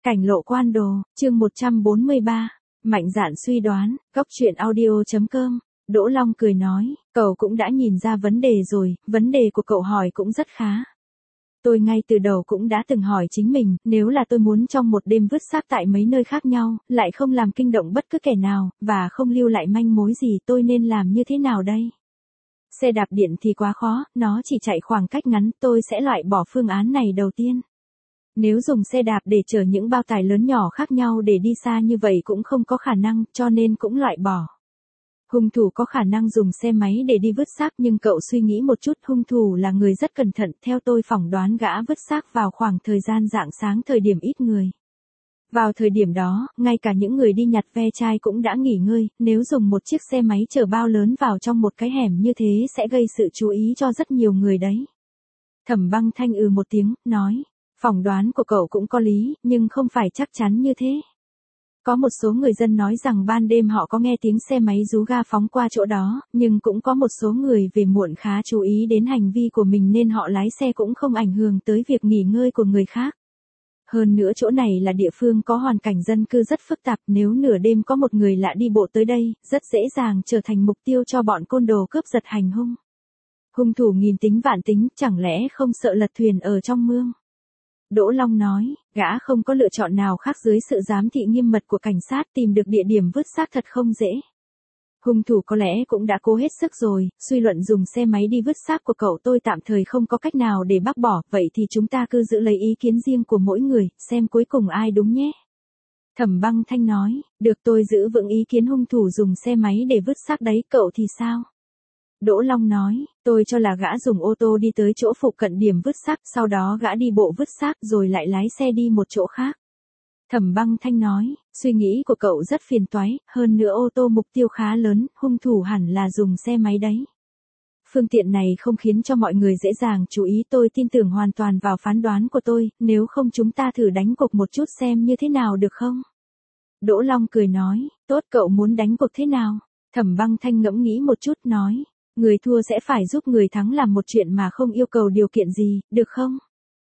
Cảnh lộ quan đồ, chương 143, mạnh dạn suy đoán, góc truyện audio.com, Đỗ Long cười nói, cậu cũng đã nhìn ra vấn đề rồi, vấn đề của cậu hỏi cũng rất khá. Tôi ngay từ đầu cũng đã từng hỏi chính mình, nếu là tôi muốn trong một đêm vứt xác tại mấy nơi khác nhau, lại không làm kinh động bất cứ kẻ nào, và không lưu lại manh mối gì, tôi nên làm như thế nào đây? Xe đạp điện thì quá khó, nó chỉ chạy khoảng cách ngắn, tôi sẽ loại bỏ phương án này đầu tiên. Nếu dùng xe đạp để chở những bao tải lớn nhỏ khác nhau để đi xa như vậy cũng không có khả năng, cho nên cũng loại bỏ. Hung thủ có khả năng dùng xe máy để đi vứt xác, nhưng cậu suy nghĩ một chút, hung thủ là người rất cẩn thận, theo tôi phỏng đoán gã vứt xác vào khoảng thời gian rạng sáng, thời điểm ít người. Vào thời điểm đó, ngay cả những người đi nhặt ve chai cũng đã nghỉ ngơi, nếu dùng một chiếc xe máy chở bao lớn vào trong một cái hẻm như thế sẽ gây sự chú ý cho rất nhiều người đấy. Thẩm Băng Thanh một tiếng, nói, phỏng đoán của cậu cũng có lý, nhưng không phải chắc chắn như thế. Có một số người dân nói rằng ban đêm họ có nghe tiếng xe máy rú ga phóng qua chỗ đó, nhưng cũng có một số người về muộn khá chú ý đến hành vi của mình nên họ lái xe cũng không ảnh hưởng tới việc nghỉ ngơi của người khác. Hơn nữa chỗ này là địa phương có hoàn cảnh dân cư rất phức tạp, nếu nửa đêm có một người lạ đi bộ tới đây, rất dễ dàng trở thành mục tiêu cho bọn côn đồ cướp giật hành hung. Hung thủ nghìn tính vạn tính, chẳng lẽ không sợ lật thuyền ở trong mương? Đỗ Long nói, gã không có lựa chọn nào khác dưới sự giám thị nghiêm mật của cảnh sát, tìm được địa điểm vứt xác thật không dễ. Hung thủ có lẽ cũng đã cố hết sức rồi, suy luận dùng xe máy đi vứt xác của cậu tôi tạm thời không có cách nào để bác bỏ, vậy thì chúng ta cứ giữ lấy ý kiến riêng của mỗi người, xem cuối cùng ai đúng nhé. Thẩm Băng Thanh nói, được, tôi giữ vững ý kiến hung thủ dùng xe máy để vứt xác đấy, cậu thì sao? Đỗ Long nói, tôi cho là gã dùng ô tô đi tới chỗ phụ cận điểm vứt xác, sau đó gã đi bộ vứt xác rồi lại lái xe đi một chỗ khác. Thẩm Băng Thanh nói, suy nghĩ của cậu rất phiền toái, hơn nữa ô tô mục tiêu khá lớn, hung thủ hẳn là dùng xe máy đấy. Phương tiện này không khiến cho mọi người dễ dàng chú ý, tôi tin tưởng hoàn toàn vào phán đoán của tôi, nếu không chúng ta thử đánh cuộc một chút xem như thế nào được không? Đỗ Long cười nói, tốt, cậu muốn đánh cuộc thế nào? Thẩm Băng Thanh ngẫm nghĩ một chút nói, người thua sẽ phải giúp người thắng làm một chuyện mà không yêu cầu điều kiện gì, được không?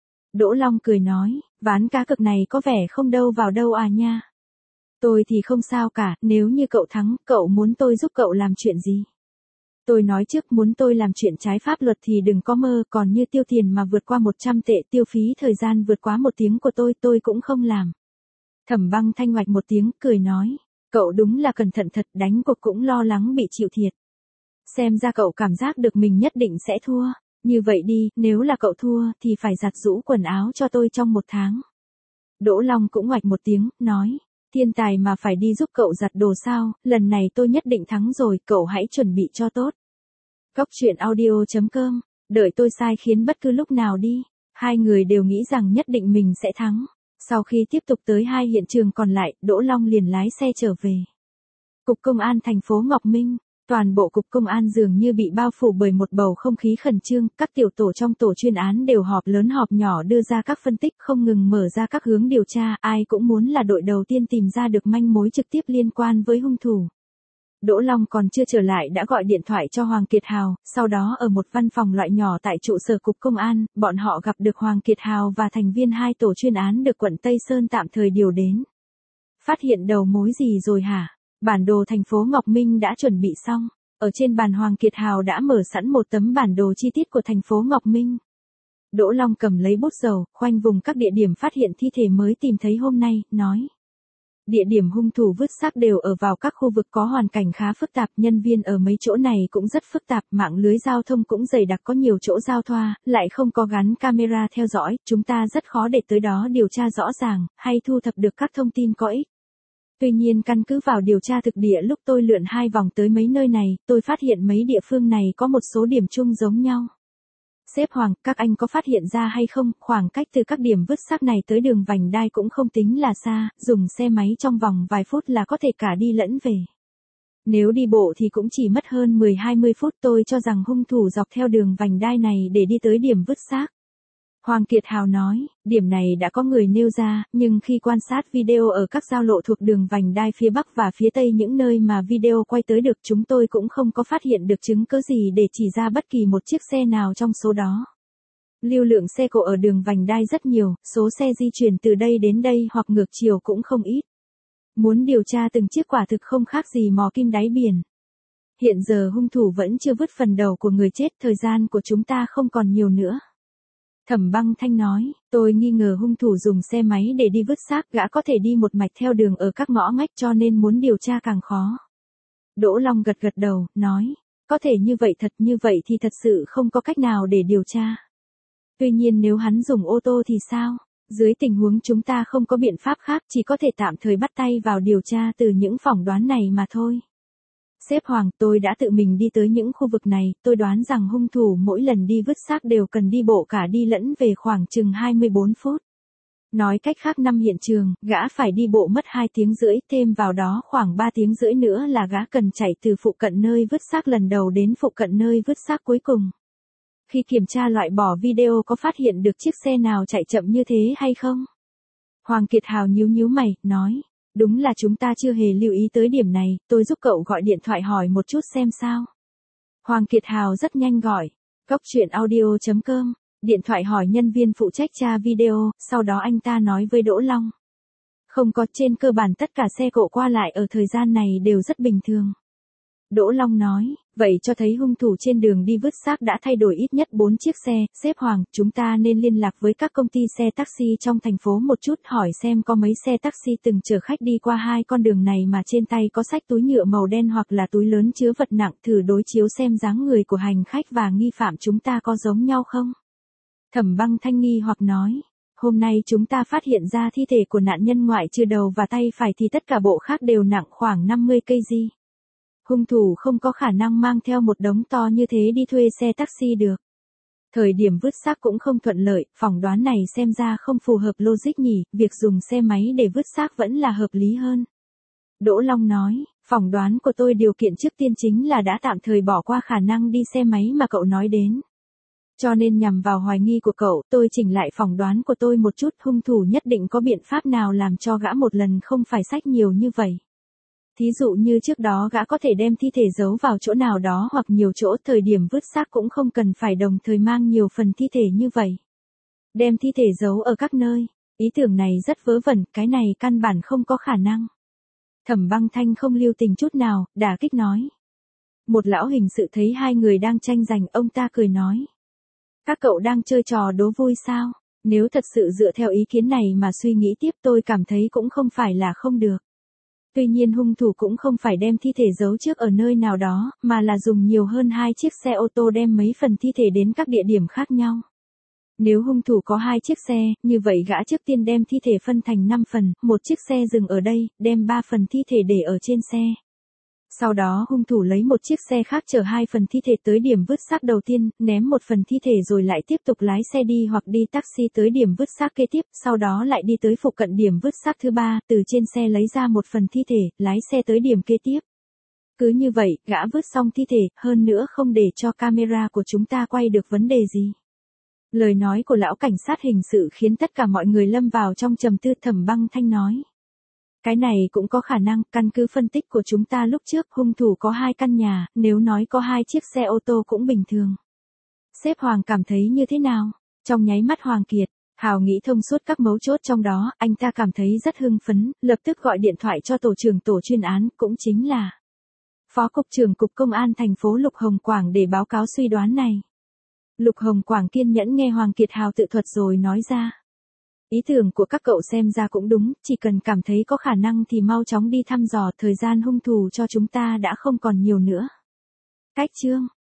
Đỗ Long cười nói, ván cá cược này có vẻ không đâu vào đâu à nha. Tôi thì không sao cả, nếu như cậu thắng, cậu muốn tôi giúp cậu làm chuyện gì? Tôi nói trước, muốn tôi làm chuyện trái pháp luật thì đừng có mơ, còn như tiêu tiền mà vượt qua 100 tệ, tiêu phí thời gian vượt quá 1 tiếng của tôi cũng không làm. Thẩm Băng Thanh ngoạch một tiếng, cười nói, cậu đúng là cẩn thận thật, đánh cuộc cũng lo lắng bị chịu thiệt. Xem ra cậu cảm giác được mình nhất định sẽ thua. Như vậy đi, nếu là cậu thua, thì phải giặt giũ quần áo cho tôi trong 1 tháng. Đỗ Long cũng ngoạch một tiếng, nói, thiên tài mà phải đi giúp cậu giặt đồ sao, lần này tôi nhất định thắng rồi, cậu hãy chuẩn bị cho tốt. Góc truyện audio.com, đợi tôi sai khiến bất cứ lúc nào đi. Hai người đều nghĩ rằng nhất định mình sẽ thắng. Sau khi tiếp tục tới 2 hiện trường còn lại, Đỗ Long liền lái xe trở về. Cục Công an thành phố Ngọc Minh. Toàn bộ cục công an dường như bị bao phủ bởi một bầu không khí khẩn trương, các tiểu tổ trong tổ chuyên án đều họp lớn họp nhỏ đưa ra các phân tích, không ngừng mở ra các hướng điều tra, ai cũng muốn là đội đầu tiên tìm ra được manh mối trực tiếp liên quan với hung thủ. Đỗ Long còn chưa trở lại đã gọi điện thoại cho Hoàng Kiệt Hào, sau đó ở một văn phòng loại nhỏ tại trụ sở cục công an, bọn họ gặp được Hoàng Kiệt Hào và thành viên 2 tổ chuyên án được quận Tây Sơn tạm thời điều đến. Phát hiện đầu mối gì rồi hả? Bản đồ thành phố Ngọc Minh đã chuẩn bị xong. Ở trên bàn Hoàng Kiệt Hào đã mở sẵn một tấm bản đồ chi tiết của thành phố Ngọc Minh. Đỗ Long cầm lấy bút dầu, khoanh vùng các địa điểm phát hiện thi thể mới tìm thấy hôm nay, nói. Địa điểm hung thủ vứt xác đều ở vào các khu vực có hoàn cảnh khá phức tạp, nhân viên ở mấy chỗ này cũng rất phức tạp, mạng lưới giao thông cũng dày đặc, có nhiều chỗ giao thoa, lại không có gắn camera theo dõi, chúng ta rất khó để tới đó điều tra rõ ràng, hay thu thập được các thông tin có ích. Tuy nhiên căn cứ vào điều tra thực địa lúc tôi lượn 2 vòng tới mấy nơi này, tôi phát hiện mấy địa phương này có một số điểm chung giống nhau. Sếp Hoàng, các anh có phát hiện ra hay không, khoảng cách từ các điểm vứt xác này tới đường vành đai cũng không tính là xa, dùng xe máy trong vòng vài phút là có thể cả đi lẫn về. Nếu đi bộ thì cũng chỉ mất hơn 10-20 phút, tôi cho rằng hung thủ dọc theo đường vành đai này để đi tới điểm vứt xác. Hoàng Kiệt Hào nói, điểm này đã có người nêu ra, nhưng khi quan sát video ở các giao lộ thuộc đường vành đai phía Bắc và phía Tây những nơi mà video quay tới được, chúng tôi cũng không có phát hiện được chứng cứ gì để chỉ ra bất kỳ một chiếc xe nào trong số đó. Lưu lượng xe cộ ở đường vành đai rất nhiều, số xe di chuyển từ đây đến đây hoặc ngược chiều cũng không ít. Muốn điều tra từng chiếc quả thực không khác gì mò kim đáy biển. Hiện giờ hung thủ vẫn chưa vứt phần đầu của người chết, thời gian của chúng ta không còn nhiều nữa. Thẩm Băng Thanh nói, tôi nghi ngờ hung thủ dùng xe máy để đi vứt xác, gã có thể đi một mạch theo đường ở các ngõ ngách cho nên muốn điều tra càng khó. Đỗ Long gật gật đầu, nói, có thể như vậy thì thật sự không có cách nào để điều tra. Tuy nhiên nếu hắn dùng ô tô thì sao? Dưới tình huống chúng ta không có biện pháp khác, chỉ có thể tạm thời bắt tay vào điều tra từ những phỏng đoán này mà thôi. Sếp Hoàng, tôi đã tự mình đi tới những khu vực này, tôi đoán rằng hung thủ mỗi lần đi vứt xác đều cần đi bộ cả đi lẫn về khoảng chừng 24 phút. Nói cách khác năm hiện trường, gã phải đi bộ mất 2 tiếng rưỡi, thêm vào đó khoảng 3 tiếng rưỡi nữa là gã cần chạy từ phụ cận nơi vứt xác lần đầu đến phụ cận nơi vứt xác cuối cùng. Khi kiểm tra loại bỏ video có phát hiện được chiếc xe nào chạy chậm như thế hay không? Hoàng Kiệt Hào nhíu mày, nói, đúng là chúng ta chưa hề lưu ý tới điểm này, tôi giúp cậu gọi điện thoại hỏi một chút xem sao. Hoàng Kiệt Hào rất nhanh gọi, coctruyện.audio.com, điện thoại hỏi nhân viên phụ trách tra video, sau đó anh ta nói với Đỗ Long. Không có, trên cơ bản tất cả xe cộ qua lại ở thời gian này đều rất bình thường. Đỗ Long nói, vậy cho thấy hung thủ trên đường đi vứt xác đã thay đổi ít nhất 4 chiếc xe, sếp Hoàng, chúng ta nên liên lạc với các công ty xe taxi trong thành phố một chút hỏi xem có mấy xe taxi từng chở khách đi qua 2 con đường này mà trên tay có xách túi nhựa màu đen hoặc là túi lớn chứa vật nặng, thử đối chiếu xem dáng người của hành khách và nghi phạm chúng ta có giống nhau không? Thẩm Băng Thanh nghi hoặc nói, hôm nay chúng ta phát hiện ra thi thể của nạn nhân ngoại trừ đầu và tay phải thì tất cả bộ khác đều nặng khoảng 50 kg. Hung thủ không có khả năng mang theo một đống to như thế đi thuê xe taxi được. Thời điểm vứt xác cũng không thuận lợi, phỏng đoán này xem ra không phù hợp logic nhỉ, việc dùng xe máy để vứt xác vẫn là hợp lý hơn. Đỗ Long nói, phỏng đoán của tôi điều kiện trước tiên chính là đã tạm thời bỏ qua khả năng đi xe máy mà cậu nói đến. Cho nên nhằm vào hoài nghi của cậu, tôi chỉnh lại phỏng đoán của tôi một chút, hung thủ nhất định có biện pháp nào làm cho gã một lần không phải xách nhiều như vậy. Thí dụ như trước đó gã có thể đem thi thể giấu vào chỗ nào đó hoặc nhiều chỗ, thời điểm vứt xác cũng không cần phải đồng thời mang nhiều phần thi thể như vậy. Đem thi thể giấu ở các nơi, ý tưởng này rất vớ vẩn, cái này căn bản không có khả năng. Thẩm Băng Thanh không lưu tình chút nào, đả kích nói. Một lão hình sự thấy hai người đang tranh giành, ông ta cười nói. Các cậu đang chơi trò đố vui sao? Nếu thật sự dựa theo ý kiến này mà suy nghĩ tiếp, tôi cảm thấy cũng không phải là không được. Tuy nhiên hung thủ cũng không phải đem thi thể giấu trước ở nơi nào đó, mà là dùng nhiều hơn 2 chiếc xe ô tô đem mấy phần thi thể đến các địa điểm khác nhau. Nếu hung thủ có 2 chiếc xe, như vậy gã trước tiên đem thi thể phân thành 5 phần, một chiếc xe dừng ở đây, đem 3 phần thi thể để ở trên xe. Sau đó hung thủ lấy một chiếc xe khác chở 2 phần thi thể tới điểm vứt xác đầu tiên, ném một phần thi thể rồi lại tiếp tục lái xe đi hoặc đi taxi tới điểm vứt xác kế tiếp, sau đó lại đi tới phụ cận điểm vứt xác thứ 3, từ trên xe lấy ra một phần thi thể, lái xe tới điểm kế tiếp. Cứ như vậy, gã vứt xong thi thể, hơn nữa không để cho camera của chúng ta quay được vấn đề gì. Lời nói của lão cảnh sát hình sự khiến tất cả mọi người lâm vào trong trầm tư. Thẩm Băng Thanh nói. Cái này cũng có khả năng, căn cứ phân tích của chúng ta lúc trước, hung thủ có 2 căn nhà, nếu nói có 2 chiếc xe ô tô cũng bình thường. Sếp Hoàng cảm thấy như thế nào? Trong nháy mắt Hoàng Kiệt Hào nghĩ thông suốt các mấu chốt trong đó, anh ta cảm thấy rất hưng phấn, lập tức gọi điện thoại cho tổ trưởng tổ chuyên án, cũng chính là Phó Cục trưởng Cục Công an thành phố Lục Hồng Quảng để báo cáo suy đoán này. Lục Hồng Quảng kiên nhẫn nghe Hoàng Kiệt Hào tự thuật rồi nói ra. Ý tưởng của các cậu xem ra cũng đúng, chỉ cần cảm thấy có khả năng thì mau chóng đi thăm dò, thời gian hung thủ cho chúng ta đã không còn nhiều nữa. Cách chương